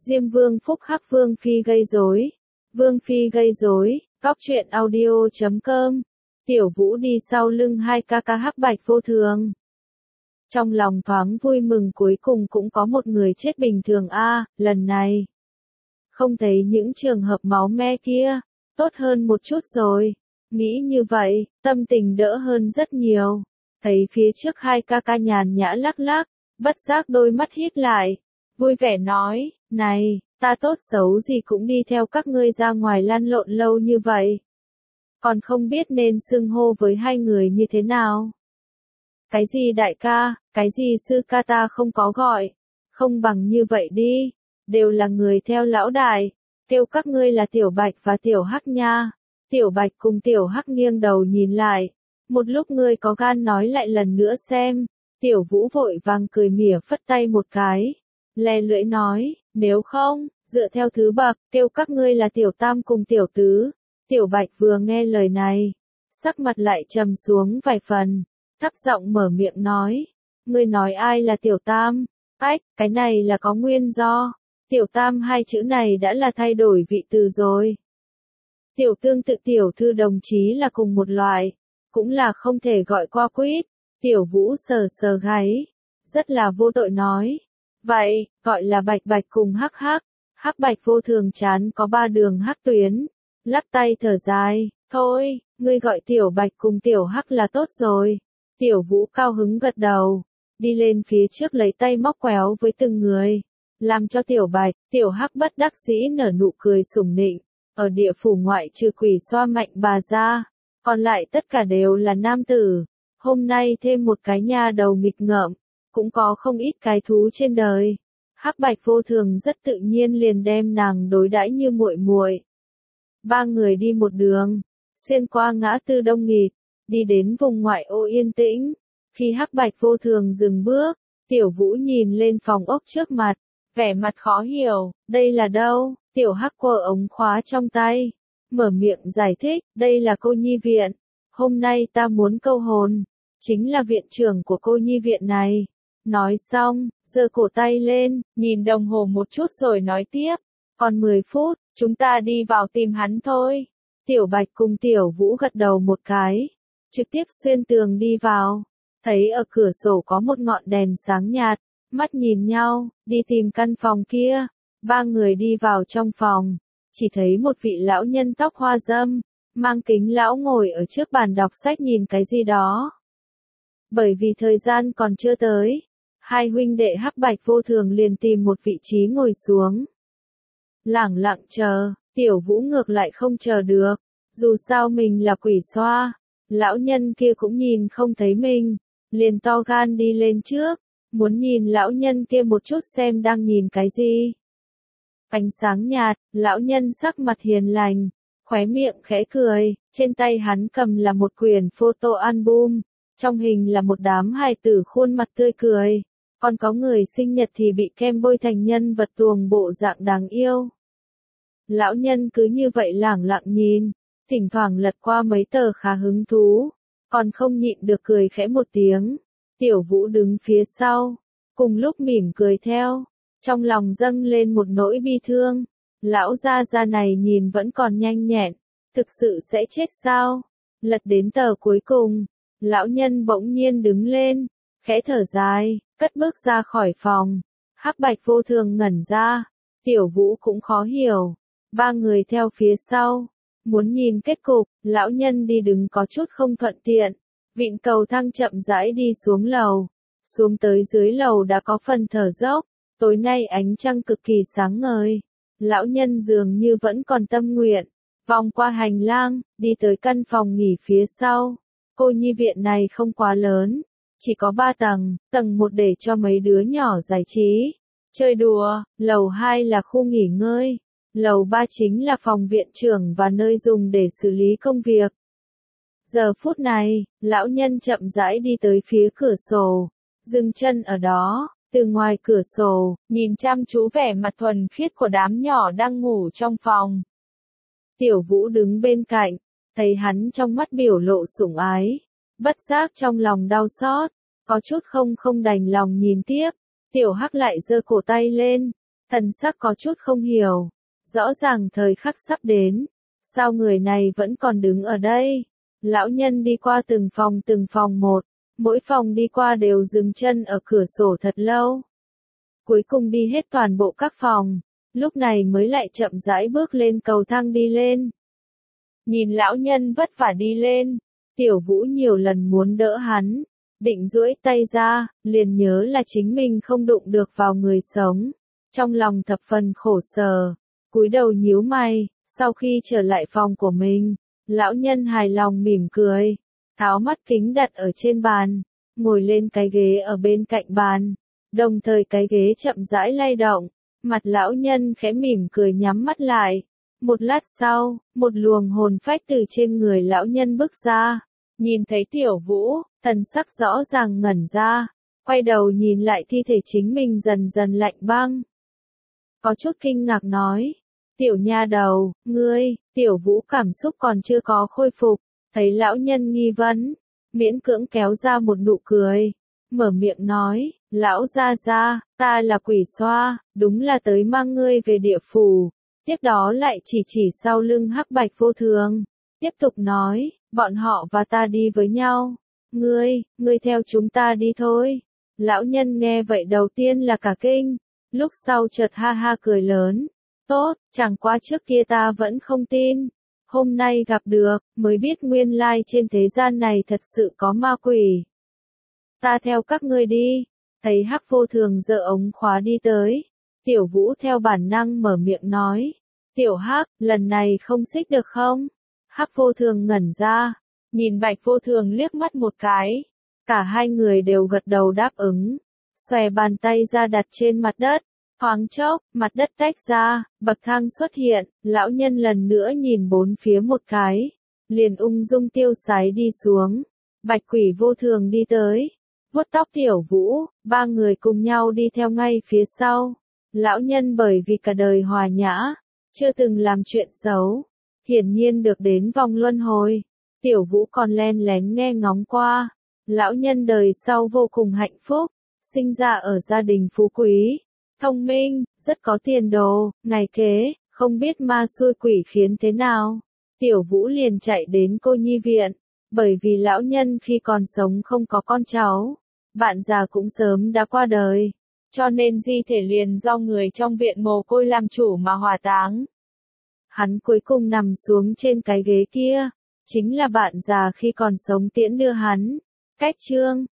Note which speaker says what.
Speaker 1: Diêm Vương phúc hắc Vương Phi gây rối. Vương Phi gây rối, Cóc truyện audio.com. Tiểu Vũ đi sau lưng hai ca ca Hắc Bạch Vô Thường. Trong lòng thoáng vui mừng, cuối cùng cũng có một người chết bình thường a, lần này không thấy những trường hợp máu me kia, tốt hơn một chút rồi. Nghĩ như vậy, tâm tình đỡ hơn rất nhiều. Thấy phía trước hai ca ca nhàn nhã lắc lắc, bất giác đôi mắt híp lại, vui vẻ nói, này, ta tốt xấu gì cũng đi theo các ngươi ra ngoài lăn lộn lâu như vậy. Còn không biết nên xưng hô với hai người như thế nào. Cái gì đại ca, cái gì sư ca ta không có gọi, không bằng như vậy đi, đều là người theo lão đại, kêu các ngươi là Tiểu Bạch và Tiểu Hắc nha. Tiểu Bạch cùng Tiểu Hắc nghiêng đầu nhìn lại, một lúc ngươi có gan nói lại lần nữa xem. Tiểu Vũ vội vàng cười mỉa phất tay một cái, lè lưỡi nói, nếu không, dựa theo thứ bậc, kêu các ngươi là Tiểu Tam cùng Tiểu Tứ. Tiểu Bạch vừa nghe lời này, sắc mặt lại trầm xuống vài phần, thấp giọng mở miệng nói, ngươi nói ai là Tiểu Tam? Ách, cái này là có nguyên do, Tiểu Tam hai chữ này đã là thay đổi vị từ rồi. Tiểu tương tự tiểu thư đồng chí là cùng một loại, cũng là không thể gọi qua quýt. Tiểu Vũ sờ sờ gáy, rất là vô tội nói, vậy, gọi là Bạch Bạch cùng Hắc Hắc. Hắc Bạch Vô Thường chán có 3 đường hắc tuyến, lắc tay thở dài, thôi, ngươi gọi Tiểu Bạch cùng Tiểu Hắc là tốt rồi. Tiểu Vũ cao hứng gật đầu, đi lên phía trước lấy tay móc quéo với từng người, làm cho Tiểu Bạch, Tiểu Hắc bất đắc dĩ nở nụ cười sủng nịnh. Ở địa phủ ngoại trừ Quỷ Xoa Mạnh bà ra, còn lại tất cả đều là nam tử. Hôm nay thêm một cái nha đầu nghịch ngợm, cũng có không ít cái thú trên đời. Hắc Bạch Vô Thường rất tự nhiên liền đem nàng đối đãi như muội muội. 3 người đi một đường, xuyên qua ngã tư đông nghịt, đi đến vùng ngoại ô yên tĩnh. Khi Hắc Bạch Vô Thường dừng bước, Tiểu Vũ nhìn lên phòng ốc trước mặt, vẻ mặt khó hiểu, đây là đâu? Tiểu Hắc quơ ống khóa trong tay, mở miệng giải thích, đây là cô nhi viện. Hôm nay ta muốn câu hồn, chính là viện trưởng của cô nhi viện này. Nói xong, giơ cổ tay lên, nhìn đồng hồ một chút rồi nói tiếp, còn 10 phút, chúng ta đi vào tìm hắn thôi. Tiểu Bạch cùng Tiểu Vũ gật đầu một cái, trực tiếp xuyên tường đi vào, thấy ở cửa sổ có một ngọn đèn sáng nhạt, mắt nhìn nhau, đi tìm căn phòng kia. 3 người đi vào trong phòng, chỉ thấy một vị lão nhân tóc hoa râm, mang kính lão ngồi ở trước bàn đọc sách nhìn cái gì đó. Bởi vì thời gian còn chưa tới, hai huynh đệ Hắc Bạch Vô Thường liền tìm một vị trí ngồi xuống. Lẳng lặng chờ, Tiểu Vũ ngược lại không chờ được, dù sao mình là quỷ xoa, lão nhân kia cũng nhìn không thấy mình, liền to gan đi lên trước, muốn nhìn lão nhân kia một chút xem đang nhìn cái gì. Ánh sáng nhạt, lão nhân sắc mặt hiền lành, khóe miệng khẽ cười, trên tay hắn cầm là một quyển photo album, trong hình là một đám hài tử khuôn mặt tươi cười, còn có người sinh nhật thì bị kem bôi thành nhân vật tuồng bộ dạng đáng yêu. Lão nhân cứ như vậy lẳng lặng nhìn, thỉnh thoảng lật qua mấy tờ khá hứng thú, còn không nhịn được cười khẽ một tiếng. Tiểu Vũ đứng phía sau, cùng lúc mỉm cười theo. Trong lòng dâng lên một nỗi bi thương, lão gia gia này nhìn vẫn còn nhanh nhẹn, thực sự sẽ chết sao? Lật đến tờ cuối cùng, lão nhân bỗng nhiên đứng lên, khẽ thở dài, cất bước ra khỏi phòng. Hắc Bạch Vô Thường ngẩn ra, Tiểu Vũ cũng khó hiểu. 3 người theo phía sau, muốn nhìn kết cục, lão nhân đi đứng có chút không thuận tiện, vịn cầu thang chậm rãi đi xuống lầu. Xuống tới dưới lầu đã có phần thở dốc. Tối nay ánh trăng cực kỳ sáng ngời, lão nhân dường như vẫn còn tâm nguyện, vòng qua hành lang, đi tới căn phòng nghỉ phía sau. Cô nhi viện này không quá lớn, chỉ có 3 tầng, tầng 1 để cho mấy đứa nhỏ giải trí, chơi đùa, lầu 2 là khu nghỉ ngơi, lầu 3 chính là phòng viện trưởng và nơi dùng để xử lý công việc. Giờ phút này, lão nhân chậm rãi đi tới phía cửa sổ, dừng chân ở đó. Từ ngoài cửa sổ, nhìn chăm chú vẻ mặt thuần khiết của đám nhỏ đang ngủ trong phòng. Tiểu Vũ đứng bên cạnh, thấy hắn trong mắt biểu lộ sủng ái, bất giác trong lòng đau xót, có chút không đành lòng nhìn tiếp. Tiểu Hắc lại giơ cổ tay lên, Thần sắc có chút không hiểu. Rõ ràng thời khắc sắp đến. Sao người này vẫn còn đứng ở đây? Lão nhân đi qua từng phòng một. Mỗi phòng đi qua đều dừng chân ở cửa sổ thật lâu. Cuối cùng đi hết toàn bộ các phòng. Lúc này mới lại chậm rãi bước lên cầu thang đi lên. Nhìn lão nhân vất vả đi lên. Tiểu Vũ nhiều lần muốn đỡ hắn. Định duỗi tay ra, liền nhớ là chính mình không đụng được vào người sống. Trong lòng thập phần khổ sở. Cúi đầu nhíu mày, sau khi trở lại phòng của mình. Lão nhân hài lòng mỉm cười. Tháo mắt kính đặt ở trên bàn. Ngồi lên cái ghế ở bên cạnh bàn. Đồng thời cái ghế chậm rãi lay động. Mặt lão nhân khẽ mỉm cười nhắm mắt lại. Một lát sau, một luồng hồn phách từ trên người lão nhân bước ra. Nhìn thấy Tiểu Vũ, thần sắc rõ ràng ngẩn ra. Quay đầu nhìn lại thi thể chính mình dần dần lạnh băng. Có chút kinh ngạc nói. Tiểu nha đầu, ngươi, Tiểu Vũ cảm xúc còn chưa có khôi phục. Thấy lão nhân nghi vấn. Miễn cưỡng kéo ra một nụ cười. Mở miệng nói, lão gia gia, ta là quỷ xoa, đúng là tới mang ngươi về địa phủ. Tiếp đó lại chỉ sau lưng Hắc Bạch Vô Thường. Tiếp tục nói, bọn họ và ta đi với nhau. Ngươi theo chúng ta đi thôi. Lão nhân nghe vậy đầu tiên là cả kinh. Lúc sau chợt ha ha cười lớn. Tốt, chẳng qua trước kia ta vẫn không tin. Hôm nay gặp được, mới biết nguyên lai trên thế gian này thật sự có ma quỷ. Ta theo các ngươi đi. Thấy Hắc Vô Thường giơ ống khóa đi tới. Tiểu Vũ theo bản năng mở miệng nói. Tiểu Hắc, lần này không xích được không? Hắc Vô Thường ngẩn ra. Nhìn Bạch Vô Thường liếc mắt một cái. Cả hai người đều gật đầu đáp ứng. Xòe bàn tay ra đặt trên mặt đất. Thoáng chốc, mặt đất tách ra, bậc thang xuất hiện, lão nhân lần nữa nhìn bốn phía một cái. Liền ung dung tiêu sái đi xuống. Bạch Quỷ Vô Thường đi tới. Vuốt tóc Tiểu Vũ, ba người cùng nhau đi theo ngay phía sau. Lão nhân bởi vì cả đời hòa nhã, chưa từng làm chuyện xấu. Hiển nhiên được đến vòng luân hồi. Tiểu Vũ còn len lén nghe ngóng qua. Lão nhân đời sau vô cùng hạnh phúc. Sinh ra ở gia đình phú quý. Thông minh, rất có tiền đồ, ngày kế, không biết ma xui quỷ khiến thế nào. Tiểu Vũ liền chạy đến cô nhi viện. Bởi vì lão nhân khi còn sống không có con cháu. Bạn già cũng sớm đã qua đời. Cho nên di thể liền do người trong viện mồ côi làm chủ mà hỏa táng. Hắn cuối cùng nằm xuống trên cái ghế kia. Chính là bạn già khi còn sống tiễn đưa hắn. Cách chương